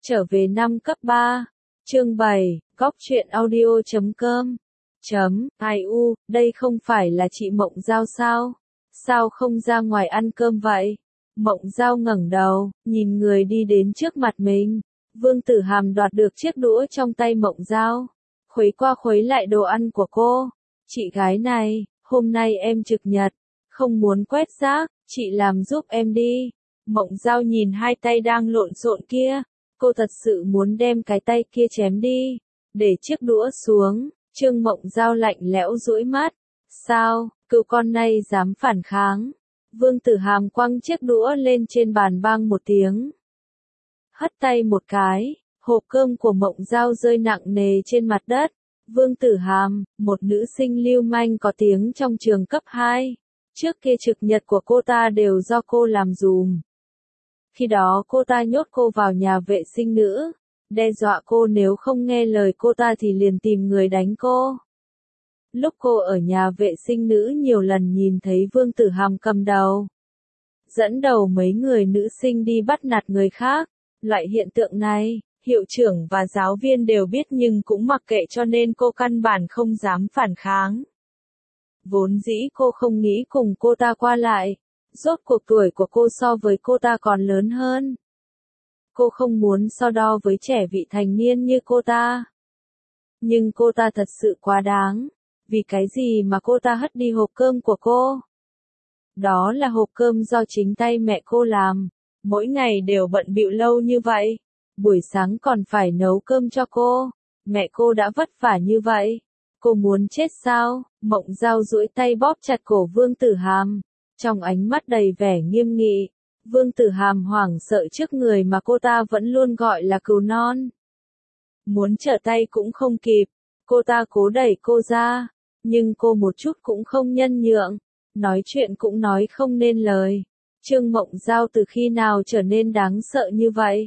Trở về năm cấp 3. Chương 7, Góc truyện audio.com. Ai u, đây không phải là chị Mộng Giao sao? Sao không ra ngoài ăn cơm vậy? Mộng Giao ngẩng đầu, nhìn người đi đến trước mặt mình. Vương Tử Hàm đoạt được chiếc đũa trong tay Mộng Giao, khuấy qua khuấy lại đồ ăn của cô. Chị gái này, hôm nay em trực nhật, không muốn quét rác, chị làm giúp em đi. Mộng Giao nhìn hai tay đang lộn xộn kia, cô thật sự muốn đem cái tay kia chém đi. Để chiếc đũa xuống, Trương Mộng Giao lạnh lẽo dũi mắt. Sao, cừu con này dám phản kháng? Vương Tử Hàm quăng chiếc đũa lên trên bàn bang một tiếng. Hất tay một cái, hộp cơm của Mộng Giao rơi nặng nề trên mặt đất. Vương Tử Hàm, một nữ sinh lưu manh có tiếng trong trường cấp 2. Trước kia trực nhật của cô ta đều do cô làm dùm. Khi đó cô ta nhốt cô vào nhà vệ sinh nữ, đe dọa cô nếu không nghe lời cô ta thì liền tìm người đánh cô. Lúc cô ở nhà vệ sinh nữ nhiều lần nhìn thấy Vương Tử Hàm cầm đầu, dẫn đầu mấy người nữ sinh đi bắt nạt người khác. Loại hiện tượng này, hiệu trưởng và giáo viên đều biết nhưng cũng mặc kệ cho nên cô căn bản không dám phản kháng. Vốn dĩ cô không nghĩ cùng cô ta qua lại, rốt cuộc tuổi của cô so với cô ta còn lớn hơn. Cô không muốn so đo với trẻ vị thành niên như cô ta. Nhưng cô ta thật sự quá đáng. Vì cái gì mà cô ta hất đi hộp cơm của cô? Đó là hộp cơm do chính tay mẹ cô làm. Mỗi ngày đều bận bịu lâu như vậy. Buổi sáng còn phải nấu cơm cho cô. Mẹ cô đã vất vả như vậy. Cô muốn chết sao? Mộng Giao duỗi tay bóp chặt cổ Vương Tử Hàm. Trong ánh mắt đầy vẻ nghiêm nghị. Vương Tử Hàm hoảng sợ trước người mà cô ta vẫn luôn gọi là cừu non. Muốn trở tay cũng không kịp. Cô ta cố đẩy cô ra. Nhưng cô một chút cũng không nhân nhượng. Nói chuyện cũng nói không nên lời. Trương Mộng Giao từ khi nào trở nên đáng sợ như vậy?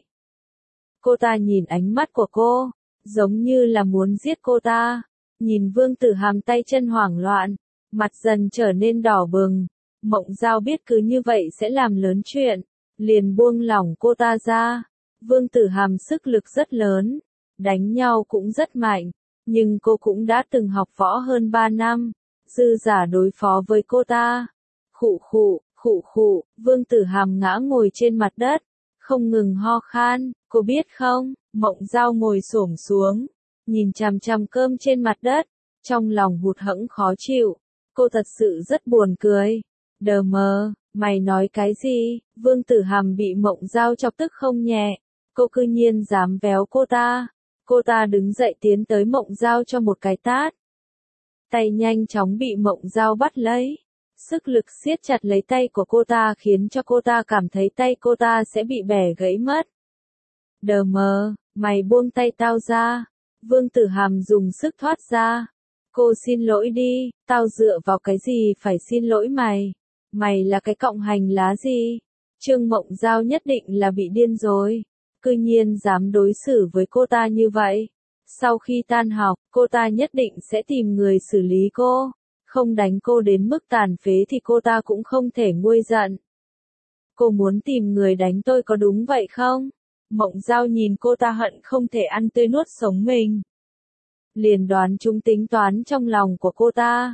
Cô ta nhìn ánh mắt của cô, giống như là muốn giết cô ta. Nhìn Vương Tử Hàm tay chân hoảng loạn, mặt dần trở nên đỏ bừng. Mộng Giao biết cứ như vậy sẽ làm lớn chuyện, liền buông lỏng cô ta ra. Vương Tử Hàm sức lực rất lớn, đánh nhau cũng rất mạnh, nhưng cô cũng đã từng học võ hơn 3 năm, dư giả đối phó với cô ta. Khụ khụ, Vương Tử Hàm ngã ngồi trên mặt đất, không ngừng ho khan. Cô biết không? Mộng Giao ngồi xổm xuống, nhìn chằm chằm cơm trên mặt đất, trong lòng hụt hẫng khó chịu. Cô thật sự rất buồn cười. Đờ mờ, mày nói cái gì? Vương Tử Hàm bị Mộng Giao chọc tức không nhẹ. Cô cư nhiên dám véo cô ta. Cô ta đứng dậy tiến tới Mộng Giao cho một cái tát. Tay nhanh chóng bị Mộng Giao bắt lấy. Sức lực siết chặt lấy tay của cô ta khiến cho cô ta cảm thấy tay cô ta sẽ bị bẻ gãy mất. Đờ mờ, mày buông tay tao ra. Vương Tử Hàm dùng sức thoát ra. Cô xin lỗi đi, tao dựa vào cái gì phải xin lỗi mày? Mày là cái cọng hành lá gì? Trương Mộng Giao nhất định là bị điên rồi. Cư nhiên dám đối xử với cô ta như vậy. Sau khi tan học, cô ta nhất định sẽ tìm người xử lý cô. Không đánh cô đến mức tàn phế thì cô ta cũng không thể nguôi giận. Cô muốn tìm người đánh tôi có đúng vậy không? Mộng Giao nhìn cô ta hận không thể ăn tươi nuốt sống mình. Liền đoán chúng tính toán trong lòng của cô ta.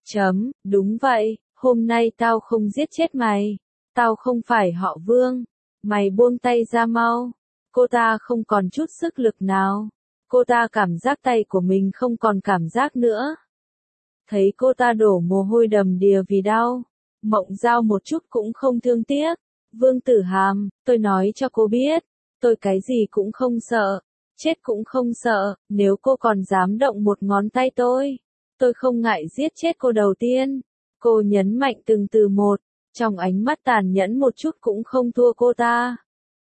Đúng vậy, hôm nay tao không giết chết mày. Tao không phải họ Vương. Mày buông tay ra mau. Cô ta không còn chút sức lực nào. Cô ta cảm giác tay của mình không còn cảm giác nữa. Thấy cô ta đổ mồ hôi đầm đìa vì đau. Mộng Giao một chút cũng không thương tiếc. Vương Tử Hàm, tôi nói cho cô biết. Tôi cái gì cũng không sợ. Chết cũng không sợ. Nếu cô còn dám động một ngón tay tôi không ngại giết chết cô đầu tiên. Cô nhấn mạnh từng từ một. Trong ánh mắt tàn nhẫn một chút cũng không thua cô ta.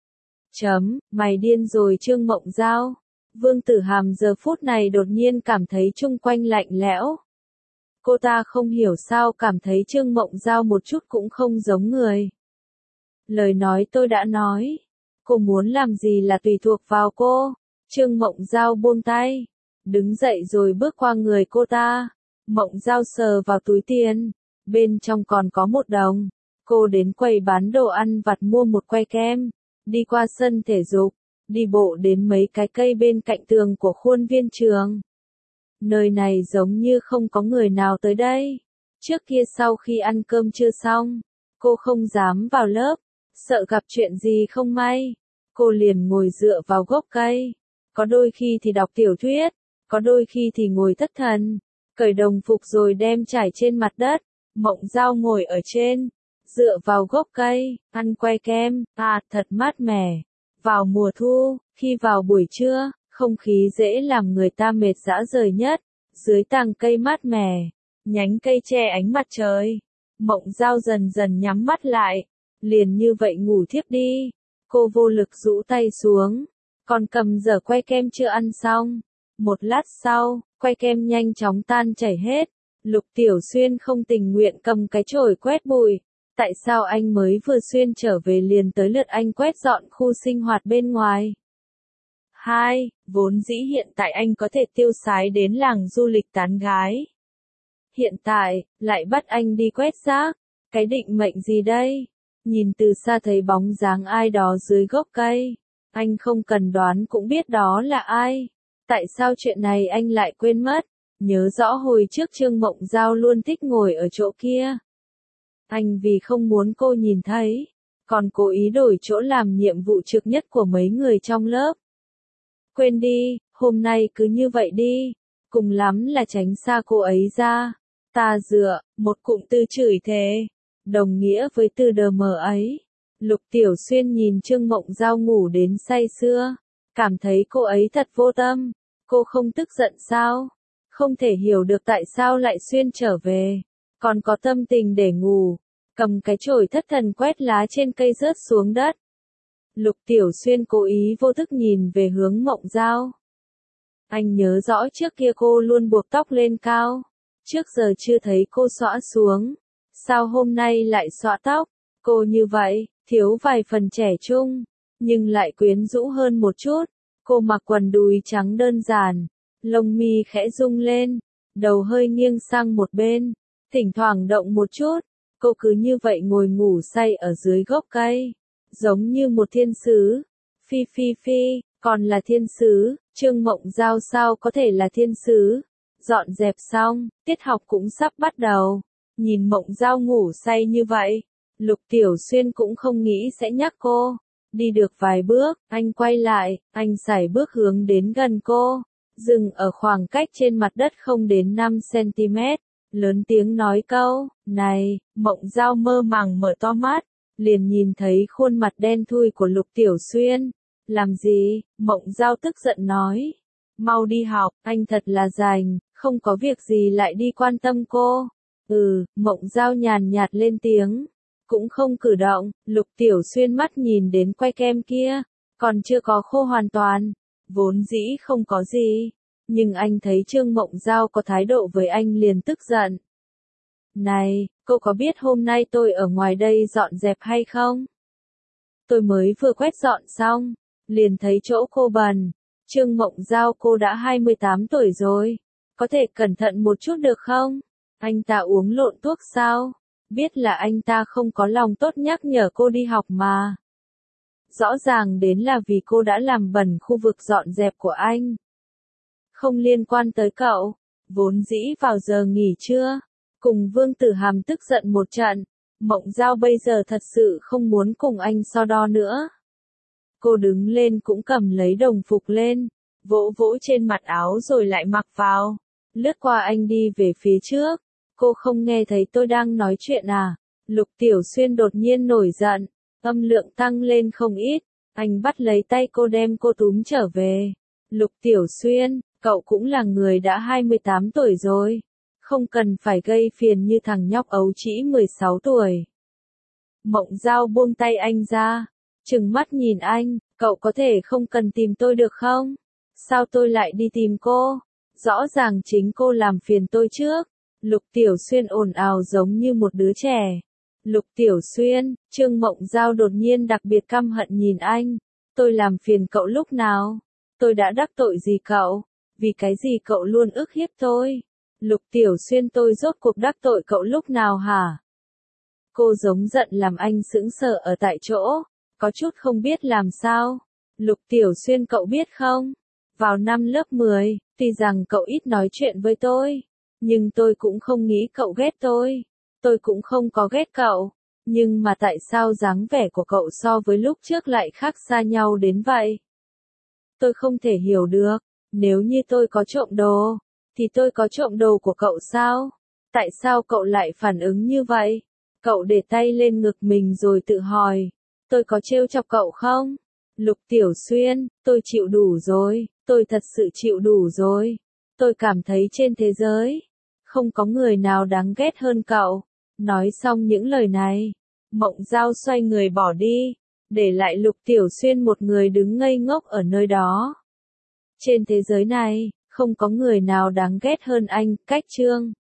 Mày điên rồi Trương Mộng Giao. Vương Tử Hàm giờ phút này đột nhiên cảm thấy chung quanh lạnh lẽo. Cô ta không hiểu sao cảm thấy Trương Mộng Giao một chút cũng không giống người. Lời nói tôi đã nói. Cô muốn làm gì là tùy thuộc vào cô. Trương Mộng Giao buông tay. Đứng dậy rồi bước qua người cô ta. Mộng Giao sờ vào túi tiền. Bên trong còn có 1 đồng. Cô đến quầy bán đồ ăn vặt mua một que kem. Đi qua sân thể dục. đi bộ đến mấy cái cây bên cạnh tường của khuôn viên trường. Nơi này giống như không có người nào tới đây. Trước kia sau khi ăn cơm trưa xong, cô không dám vào lớp, sợ gặp chuyện gì không may. Cô liền ngồi dựa vào gốc cây. Có đôi khi thì đọc tiểu thuyết, có đôi khi thì ngồi thất thần, cởi đồng phục rồi đem trải trên mặt đất. Mộng Dao ngồi ở trên, dựa vào gốc cây, ăn que kem, thật mát mẻ. Vào mùa thu, khi vào buổi trưa, không khí dễ làm người ta mệt rã rời nhất. Dưới tàng cây mát mẻ, nhánh cây che ánh mặt trời, Mộng Dao dần dần nhắm mắt lại, liền như vậy ngủ thiếp đi. Cô vô lực rũ tay xuống, còn cầm dở que kem chưa ăn xong. Một lát sau, que kem nhanh chóng tan chảy hết. Lục Tiểu Xuyên không tình nguyện cầm cái chổi quét bụi. Tại sao anh mới vừa xuyên trở về liền tới lượt anh quét dọn khu sinh hoạt bên ngoài? 2. Vốn dĩ hiện tại anh có thể tiêu sái đến làng du lịch tán gái. Hiện tại, lại bắt anh đi quét rác. Cái định mệnh gì đây? Nhìn từ xa thấy bóng dáng ai đó dưới gốc cây. Anh không cần đoán cũng biết đó là ai. Tại sao chuyện này anh lại quên mất? Nhớ rõ hồi trước Trương Mộng Dao luôn thích ngồi ở chỗ kia. Anh vì không muốn cô nhìn thấy, còn cố ý đổi chỗ làm nhiệm vụ trực nhất của mấy người trong lớp. Quên đi, hôm nay cứ như vậy đi, cùng lắm là tránh xa cô ấy ra. Ta dựa, một cụm từ chửi thề, đồng nghĩa với từ đờ mờ ấy. Lục Tiểu Xuyên nhìn Trương Mộng Dao ngủ đến say sưa, cảm thấy cô ấy thật vô tâm. Cô không tức giận sao? Không thể hiểu được tại sao lại xuyên trở về, còn có tâm tình để ngủ. Cầm cái chổi thất thần quét lá trên cây rớt xuống đất. Lục Tiểu Xuyên cố ý vô thức nhìn về hướng Mộng Dao. Anh nhớ rõ trước kia cô luôn buộc tóc lên cao. Trước giờ chưa thấy cô xõa xuống. Sao hôm nay lại xõa tóc? Cô như vậy, thiếu vài phần trẻ trung, nhưng lại quyến rũ hơn một chút. Cô mặc quần đùi trắng đơn giản, lông mi khẽ rung lên, đầu hơi nghiêng sang một bên, thỉnh thoảng động một chút. Cô cứ như vậy ngồi ngủ say ở dưới gốc cây, giống như một thiên sứ. Phi phi phi, còn là thiên sứ, Trương Mộng Dao sao có thể là thiên sứ? Dọn dẹp xong, tiết học cũng sắp bắt đầu. Nhìn Mộng Dao ngủ say như vậy, Lục Tiểu Xuyên cũng không nghĩ sẽ nhắc cô. Đi được vài bước, anh quay lại, anh sải bước hướng đến gần cô, dừng ở khoảng cách trên mặt đất không đến 5 cm. Lớn tiếng nói câu, này. Mộng Dao mơ màng mở to mắt, liền nhìn thấy khuôn mặt đen thui của Lục Tiểu Xuyên. Làm gì? Mộng Dao tức giận nói. Mau đi học, anh thật là rảnh, không có việc gì lại đi quan tâm cô. Mộng Dao nhàn nhạt lên tiếng, cũng không cử động. Lục Tiểu Xuyên mắt nhìn đến que kem kia, còn chưa có khô hoàn toàn, vốn dĩ không có gì. Nhưng anh thấy Trương Mộng Dao có thái độ với anh liền tức giận. Này, cô có biết hôm nay tôi ở ngoài đây dọn dẹp hay không? Tôi mới vừa quét dọn xong, liền thấy chỗ cô bẩn. Trương Mộng Dao, cô đã 28 tuổi rồi, có thể cẩn thận một chút được không? Anh ta uống lộn thuốc sao? Biết là anh ta không có lòng tốt nhắc nhở cô đi học mà. Rõ ràng đến là vì cô đã làm bẩn khu vực dọn dẹp của anh. Không liên quan tới cậu. Vốn dĩ vào giờ nghỉ trưa, cùng Vương Tử Hàm tức giận một trận. Mộng Dao bây giờ thật sự không muốn cùng anh so đo nữa. Cô đứng lên cũng cầm lấy đồng phục lên, vỗ vỗ trên mặt áo rồi lại mặc vào. Lướt qua anh đi về phía trước. Cô không nghe thấy tôi đang nói chuyện à? Lục Tiểu Xuyên đột nhiên nổi giận, âm lượng tăng lên không ít. Anh bắt lấy tay cô đem cô túm trở về. Lục Tiểu Xuyên, cậu cũng là người đã 28 tuổi rồi. Không cần phải gây phiền như thằng nhóc ấu trĩ 16 tuổi. Mộng Dao buông tay anh ra, trừng mắt nhìn anh, cậu có thể không cần tìm tôi được không? Sao tôi lại đi tìm cô? Rõ ràng chính cô làm phiền tôi trước. Lục Tiểu Xuyên ồn ào giống như một đứa trẻ. Lục Tiểu Xuyên, Trương Mộng Dao đột nhiên đặc biệt căm hận nhìn anh. Tôi làm phiền cậu lúc nào? Tôi đã đắc tội gì cậu? Vì cái gì cậu luôn ức hiếp tôi? Lục Tiểu Xuyên, tôi rốt cuộc đắc tội cậu lúc nào hả? Cô giống giận làm anh sững sờ ở tại chỗ, có chút không biết làm sao. Lục Tiểu Xuyên cậu biết không? Vào năm lớp 10, tuy rằng cậu ít nói chuyện với tôi, nhưng tôi cũng không nghĩ cậu ghét tôi. Tôi cũng không có ghét cậu. Nhưng mà tại sao dáng vẻ của cậu so với lúc trước lại khác xa nhau đến vậy? Tôi không thể hiểu được. Nếu như tôi có trộm đồ, thì tôi có trộm đồ của cậu sao? Tại sao cậu lại phản ứng như vậy? Cậu để tay lên ngực mình rồi tự hỏi, tôi có trêu chọc cậu không? Lục Tiểu Xuyên, tôi chịu đủ rồi, tôi thật sự chịu đủ rồi. Tôi cảm thấy trên thế giới, không có người nào đáng ghét hơn cậu. Nói xong những lời này, Mộng Giao xoay người bỏ đi, để lại Lục Tiểu Xuyên một người đứng ngây ngốc ở nơi đó. Trên thế giới này, không có người nào đáng ghét hơn anh, Cách Trương.